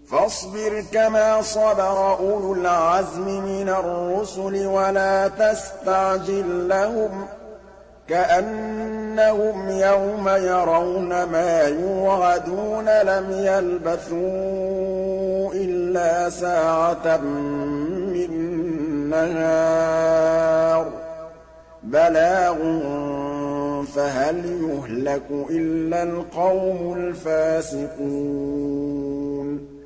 فاصبر كما صبر أولو العزم من الرسل ولا تستعجل لهم كأنهم يوم يرون ما يوعدون لم يلبثوا إلا ساعة من نهار بلاغ فهل يهلك إلا القوم الفاسقون